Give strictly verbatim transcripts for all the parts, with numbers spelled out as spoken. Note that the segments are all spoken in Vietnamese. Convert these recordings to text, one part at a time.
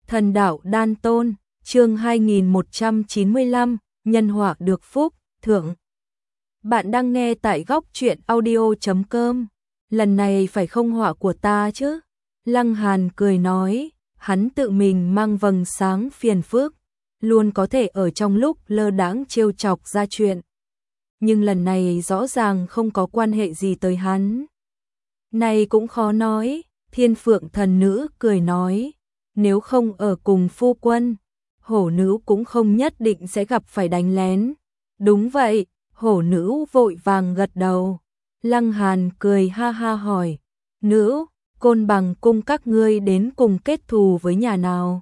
Thần đạo đan tôn, chương hai nghìn một trăm chín mươi lăm, nhân họa được phúc, thượng. Bạn đang nghe tại góc truyện audio chấm com. Lần này phải không họa của ta chứ? Lăng Hàn cười nói, hắn tự mình mang vầng sáng phiền phức, luôn có thể ở trong lúc lơ đãng trêu chọc ra chuyện. Nhưng lần này rõ ràng không có quan hệ gì tới hắn. Này cũng khó nói, Thiên Phượng thần nữ cười nói, nếu không ở cùng phu quân, hổ nữ cũng không nhất định sẽ gặp phải đánh lén. Đúng vậy, hổ nữ vội vàng gật đầu. Lăng Hàn cười ha ha hỏi, nữ, Côn Bằng cung các ngươi đến cùng kết thù với nhà nào?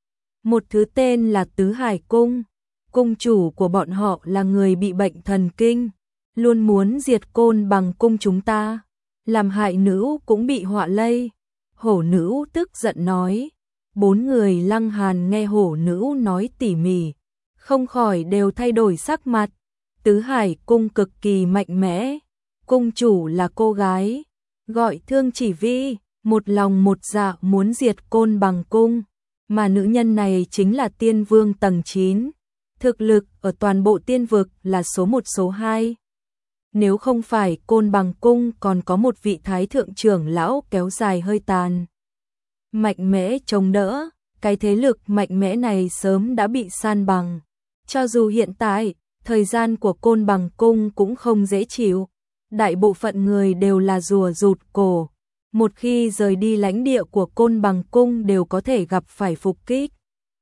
Một thứ tên là Tứ Hải cung, cung chủ của bọn họ là người bị bệnh thần kinh, luôn muốn diệt Côn Bằng cung chúng ta, làm hại nữ cũng bị họa lây. Hổ nữ tức giận nói. Bốn người Lăng Hàn nghe hổ nữ nói tỉ mỉ, không khỏi đều thay đổi sắc mặt. Tứ Hải cung cực kỳ mạnh mẽ, cung chủ là cô gái, gọi Thương Chỉ Vi, một lòng một dạ muốn diệt Côn Bằng cung, mà nữ nhân này chính là tiên vương tầng chín, thực lực ở toàn bộ tiên vực là số một số hai. Nếu không phải Côn Bằng cung còn có một vị thái thượng trưởng lão kéo dài hơi tàn, mạnh mẽ chống đỡ, cái thế lực mạnh mẽ này sớm đã bị san bằng. Cho dù hiện tại, thời gian của Côn Bằng cung cũng không dễ chịu, đại bộ phận người đều là rùa rụt cổ, một khi rời đi lãnh địa của Côn Bằng cung đều có thể gặp phải phục kích.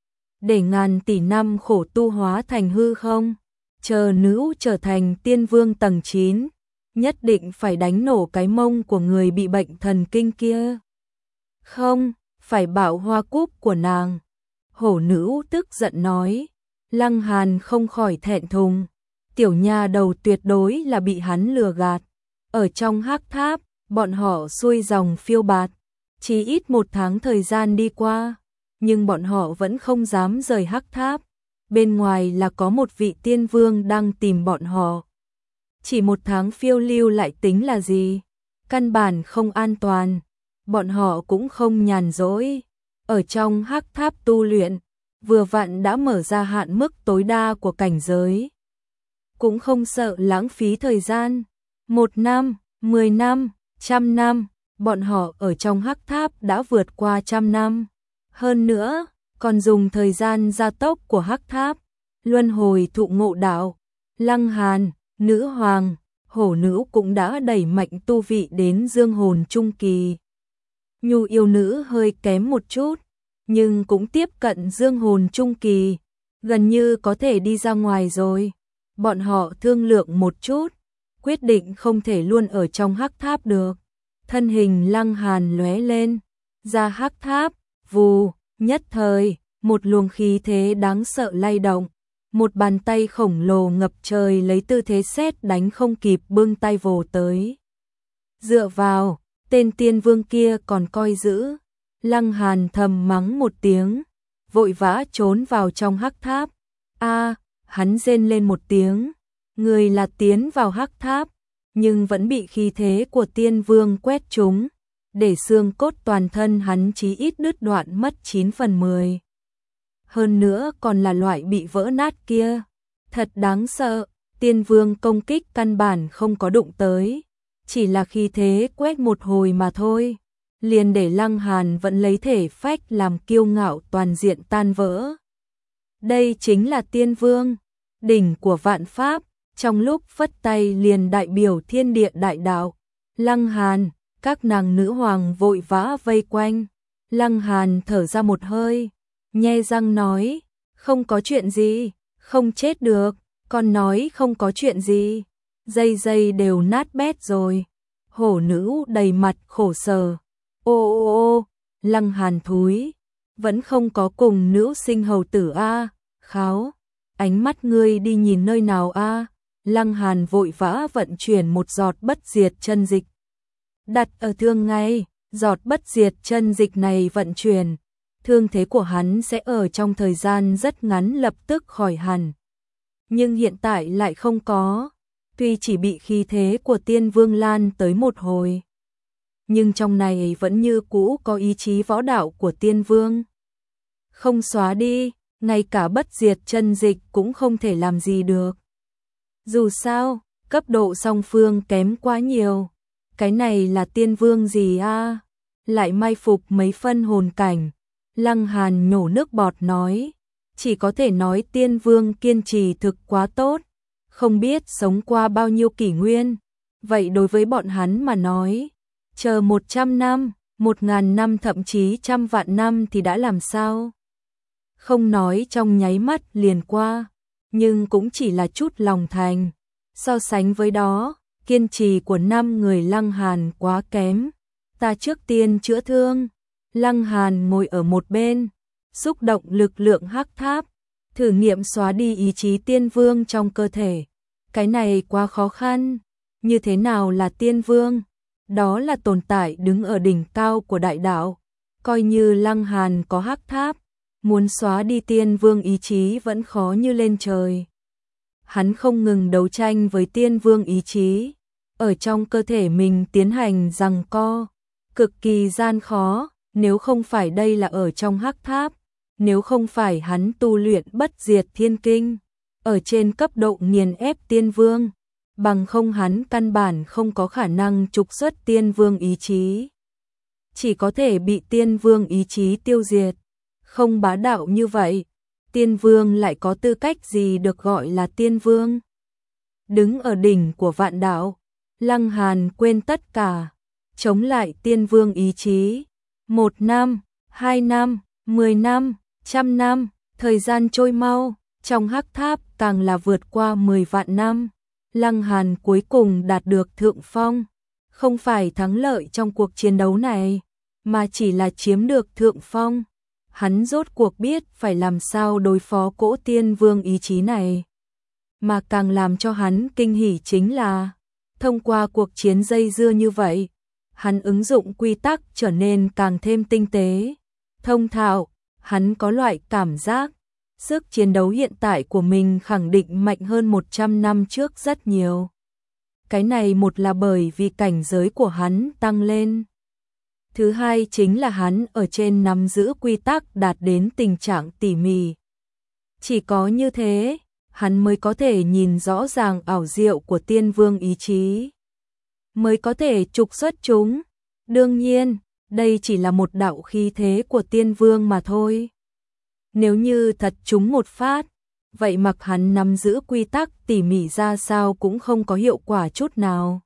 Để ngàn tỷ năm khổ tu hóa thành hư không, chờ nữ trở thành tiên vương tầng chín, nhất định phải đánh nổ cái mông của người bị bệnh thần kinh kia. Không, phải bảo hoa cúc của nàng. Hổ nữ tức giận nói. Lăng Hàn không khỏi thẹn thùng. Tiểu nha đầu tuyệt đối là bị hắn lừa gạt. Ở trong hắc tháp, bọn họ xuôi dòng phiêu bạt. Chỉ ít một tháng thời gian đi qua, nhưng bọn họ vẫn không dám rời hắc tháp. Bên ngoài là có một vị tiên vương đang tìm bọn họ. Chỉ một tháng phiêu lưu lại tính là gì? Căn bản không an toàn. Bọn họ cũng không nhàn rỗi, ở trong hắc tháp tu luyện, vừa vặn đã mở ra hạn mức tối đa của cảnh giới. Cũng không sợ lãng phí thời gian, một năm, mười năm, trăm năm, bọn họ ở trong hắc tháp đã vượt qua trăm năm. Hơn nữa, còn dùng thời gian gia tốc của hắc tháp, luân hồi thụ ngộ đạo. Lăng Hàn, nữ hoàng, hổ nữ cũng đã đẩy mạnh tu vị đến dương hồn trung kỳ. Nhu yêu nữ hơi kém một chút, nhưng cũng tiếp cận dương hồn trung kỳ, gần như có thể đi ra ngoài rồi. Bọn họ thương lượng một chút, quyết định không thể luôn ở trong hắc tháp được. Thân hình Lăng Hàn lóe lên, ra hắc tháp, vù, nhất thời, một luồng khí thế đáng sợ lay động, một bàn tay khổng lồ ngập trời lấy tư thế sét đánh không kịp bưng tay vồ tới. Dựa vào, tên tiên vương kia còn coi giữ. Lăng Hàn thầm mắng một tiếng, vội vã trốn vào trong hắc tháp. A, hắn rên lên một tiếng, người là tiến vào hắc tháp, nhưng vẫn bị khí thế của tiên vương quét trúng, để xương cốt toàn thân hắn chí ít đứt đoạn mất chín phần mười. Hơn nữa còn là loại bị vỡ nát kia, thật đáng sợ. Tiên vương công kích căn bản không có đụng tới, chỉ là khí thế quét một hồi mà thôi, liền để Lăng Hàn vẫn lấy thể phách làm kiêu ngạo toàn diện tan vỡ. Đây chính là tiên vương, đỉnh của vạn pháp, trong lúc phất tay liền đại biểu thiên địa đại đạo. Lăng Hàn, các nàng nữ hoàng vội vã vây quanh. Lăng Hàn thở ra một hơi, nhe răng nói, không có chuyện gì, không chết được, còn nói không có chuyện gì. Dây dây đều nát bét rồi. Hổ nữ đầy mặt khổ sở. Ô ô ô, Lăng Hàn thúi, vẫn không có cùng nữ sinh hầu tử a. Kháo, ánh mắt ngươi đi nhìn nơi nào a? Lăng Hàn vội vã vận chuyển một giọt bất diệt chân dịch, đặt ở thương ngay. Giọt bất diệt chân dịch này vận chuyển, thương thế của hắn sẽ ở trong thời gian rất ngắn lập tức khỏi hẳn. Nhưng hiện tại lại không có. Tuy chỉ bị khí thế của tiên vương lan tới một hồi, nhưng trong này vẫn như cũ có ý chí võ đạo của tiên vương. không xóa đi, ngay cả bất diệt chân dịch cũng không thể làm gì được. Dù sao, cấp độ song phương kém quá nhiều. Cái này là tiên vương gì a? Lại mai phục mấy phân hồn cảnh. Lăng Hàn nhổ nước bọt nói, chỉ có thể nói tiên vương kiên trì thực quá tốt, không biết sống qua bao nhiêu kỷ nguyên. Vậy đối với bọn hắn mà nói, chờ một trăm năm, một ngàn năm thậm chí trăm vạn năm thì đã làm sao? Không nói trong nháy mắt liền qua, nhưng cũng chỉ là chút lòng thành. So sánh với đó, kiên trì của năm người Lăng Hàn quá kém. Ta trước tiên chữa thương. Lăng Hàn ngồi ở một bên, xúc động lực lượng hắc tháp, thử nghiệm xóa đi ý chí tiên vương trong cơ thể. Cái này quá khó khăn. Như thế nào là tiên vương? Đó là tồn tại đứng ở đỉnh cao của đại đạo. Coi như Lăng Hàn có hắc tháp, muốn xóa đi tiên vương ý chí vẫn khó như lên trời. Hắn không ngừng đấu tranh với tiên vương ý chí, ở trong cơ thể mình tiến hành giằng co, cực kỳ gian khó. Nếu không phải đây là ở trong hắc tháp, nếu không phải hắn tu luyện bất diệt thiên kinh, ở trên cấp độ nghiền ép tiên vương, bằng không hắn căn bản không có khả năng trục xuất tiên vương ý chí. Chỉ có thể bị tiên vương ý chí tiêu diệt. Không bá đạo như vậy, tiên vương lại có tư cách gì được gọi là tiên vương? Đứng ở đỉnh của vạn đạo, Lăng Hàn quên tất cả, chống lại tiên vương ý chí. Một năm, hai năm, mười năm, trăm năm, thời gian trôi mau, trong hắc tháp càng là vượt qua mười vạn năm. Lăng Hàn cuối cùng đạt được thượng phong, không phải thắng lợi trong cuộc chiến đấu này, mà chỉ là chiếm được thượng phong. Hắn rốt cuộc biết phải làm sao đối phó cỗ tiên vương ý chí này. Mà càng làm cho hắn kinh hỉ chính là, thông qua cuộc chiến dây dưa như vậy, hắn ứng dụng quy tắc trở nên càng thêm tinh tế, thông thạo. Hắn có loại cảm giác, sức chiến đấu hiện tại của mình khẳng định mạnh hơn một trăm năm trước rất nhiều. Cái này một là bởi vì cảnh giới của hắn tăng lên. Thứ hai chính là hắn ở trên nắm giữ quy tắc đạt đến tình trạng tỉ mỉ. Chỉ có như thế, hắn mới có thể nhìn rõ ràng ảo diệu của tiên vương ý chí, mới có thể trục xuất chúng. Đương nhiên, đây chỉ là một đạo khí thế của tiên vương mà thôi. Nếu như thật trúng một phát, vậy mặc hắn nắm giữ quy tắc tỉ mỉ ra sao cũng không có hiệu quả chút nào.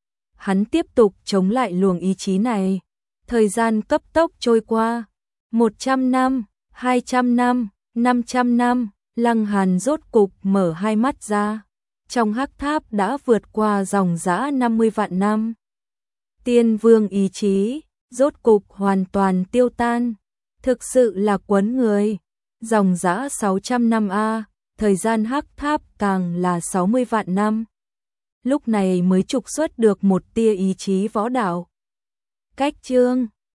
Hắn tiếp tục chống lại luồng ý chí này. Thời gian cấp tốc trôi qua, một trăm năm, hai trăm năm, năm trăm năm, Lăng Hàn rốt cục mở hai mắt ra. Trong hắc tháp đã vượt qua dòng dã năm mươi vạn năm. Tiên vương ý chí, rốt cục hoàn toàn tiêu tan. Thực sự là quấn người. Dòng dã sáu trăm năm a, thời gian hắc tháp càng là sáu mươi vạn năm. Lúc này mới trục xuất được một tia ý chí võ đạo. Cách chương